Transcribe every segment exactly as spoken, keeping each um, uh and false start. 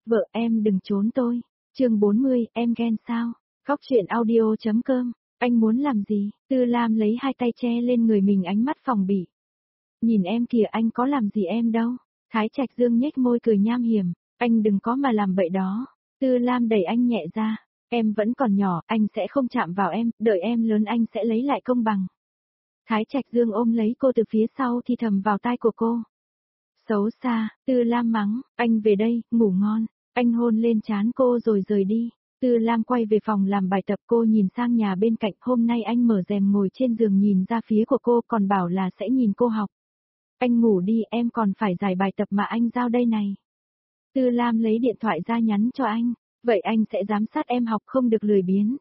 Vợ em đừng trốn tôi. chương bốn mươi, em ghen sao? Góc truyện audio.com. Anh muốn làm gì? Tư Lam lấy hai tay che lên người mình, ánh mắt phòng bị. Nhìn em kìa, anh có làm gì em đâu. Thái Trạch Dương nhếch môi cười nham hiểm. Anh đừng có mà làm bậy đó. Tư Lam đẩy anh nhẹ ra. Em vẫn còn nhỏ, anh sẽ không chạm vào em, đợi em lớn anh sẽ lấy lại công bằng. Thái Trạch Dương ôm lấy cô từ phía sau thì thầm vào tai của cô. Xấu xa, Tư Lam mắng, anh về đây, ngủ ngon. Anh hôn lên trán cô rồi rời đi. Tư Lam quay về phòng làm bài tập, cô nhìn sang nhà bên cạnh, hôm nay anh mở rèm ngồi trên giường nhìn ra phía của cô, còn bảo là sẽ nhìn cô học. Anh ngủ đi, em còn phải giải bài tập mà anh giao đây này. Tư Lam lấy điện thoại ra nhắn cho anh, vậy anh sẽ giám sát em học không được lười biếng.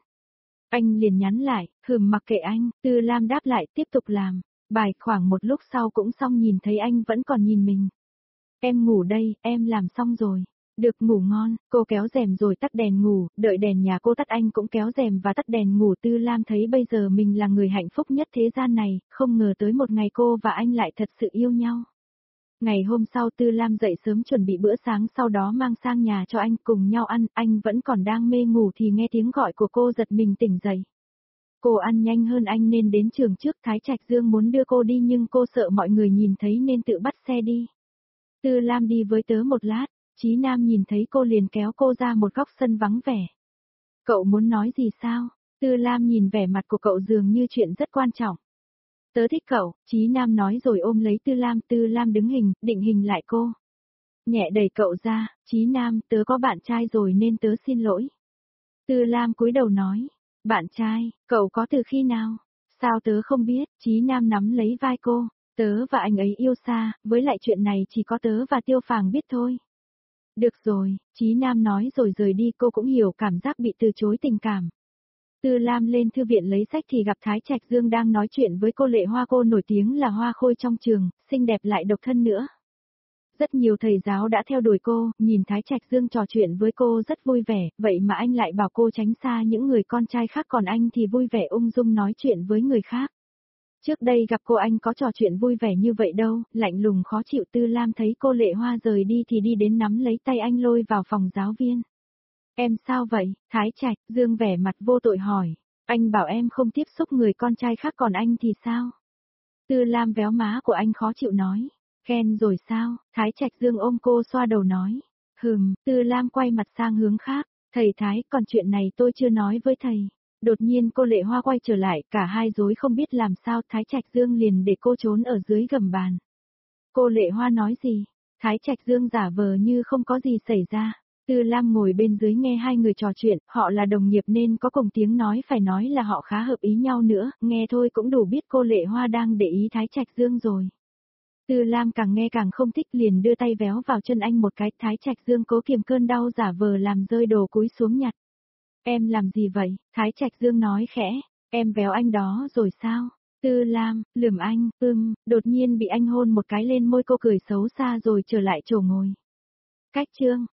Anh liền nhắn lại, hừm mặc kệ anh, Tư Lam đáp lại tiếp tục làm. Bài khoảng một lúc sau cũng xong, nhìn thấy anh vẫn còn nhìn mình. Em ngủ đây, em làm xong rồi. Được, ngủ ngon. Cô kéo rèm rồi tắt đèn ngủ, đợi đèn nhà cô tắt anh cũng kéo rèm và tắt đèn ngủ. Tư Lam thấy bây giờ mình là người hạnh phúc nhất thế gian này, không ngờ tới một ngày cô và anh lại thật sự yêu nhau. Ngày hôm sau Tư Lam dậy sớm chuẩn bị bữa sáng, sau đó mang sang nhà cho anh cùng nhau ăn. Anh vẫn còn đang mê ngủ thì nghe tiếng gọi của cô, giật mình tỉnh dậy. Cô ăn nhanh hơn anh nên đến trường trước. Thái Trạch Dương muốn đưa cô đi nhưng cô sợ mọi người nhìn thấy nên tự bắt xe đi. Tư Lam đi với tớ một lát, Chí Nam nhìn thấy cô liền kéo cô ra một góc sân vắng vẻ. Cậu muốn nói gì sao? Tư Lam nhìn vẻ mặt của cậu dường như chuyện rất quan trọng. Tớ thích cậu, Chí Nam nói rồi ôm lấy Tư Lam. Tư Lam đứng hình, định hình lại cô. Nhẹ đẩy cậu ra, Chí Nam, tớ có bạn trai rồi nên tớ xin lỗi. Tư Lam cúi đầu nói, bạn trai, cậu có từ khi nào? Sao tớ không biết? Chí Nam nắm lấy vai cô. Tớ và anh ấy yêu xa, với lại chuyện này chỉ có tớ và Tiêu Phàng biết thôi. Được rồi, Chí Nam nói rồi rời đi. Cô cũng hiểu cảm giác bị từ chối tình cảm. Tư Lam lên thư viện lấy sách thì gặp Thái Trạch Dương đang nói chuyện với cô Lệ Hoa. Cô nổi tiếng là hoa khôi trong trường, xinh đẹp lại độc thân nữa. Rất nhiều thầy giáo đã theo đuổi cô, nhìn Thái Trạch Dương trò chuyện với cô rất vui vẻ, vậy mà anh lại bảo cô tránh xa những người con trai khác, còn anh thì vui vẻ ung dung nói chuyện với người khác. Trước đây gặp cô anh có trò chuyện vui vẻ như vậy đâu, lạnh lùng khó chịu. Tư Lam thấy cô Lệ Hoa rời đi thì đi đến nắm lấy tay anh lôi vào phòng giáo viên. Em sao vậy? Thái Trạch Dương vẻ mặt vô tội hỏi. Anh bảo em không tiếp xúc người con trai khác, còn anh thì sao? Tư Lam véo má của anh khó chịu nói. Ghen rồi sao? Thái Trạch Dương ôm cô xoa đầu nói. Hừm, Tư Lam quay mặt sang hướng khác. Thầy Thái, còn chuyện này tôi chưa nói với thầy. Đột nhiên cô Lệ Hoa quay trở lại, cả hai rối không biết làm sao. Thái Trạch Dương liền để cô trốn ở dưới gầm bàn. Cô Lệ Hoa nói gì? Thái Trạch Dương giả vờ như không có gì xảy ra. Tư Lam ngồi bên dưới nghe hai người trò chuyện, họ là đồng nghiệp nên có cùng tiếng nói, phải nói là họ khá hợp ý nhau nữa, nghe thôi cũng đủ biết cô Lệ Hoa đang để ý Thái Trạch Dương rồi. Tư Lam càng nghe càng không thích, liền đưa tay véo vào chân anh một cái. Thái Trạch Dương cố kiềm cơn đau giả vờ làm rơi đồ cúi xuống nhặt. Em làm gì vậy? Thái Trạch Dương nói khẽ, em véo anh đó rồi sao? Tư Lam, lườm anh, ưm, đột nhiên bị anh hôn một cái lên môi, cô cười xấu xa rồi trở lại chỗ ngồi. Cách chương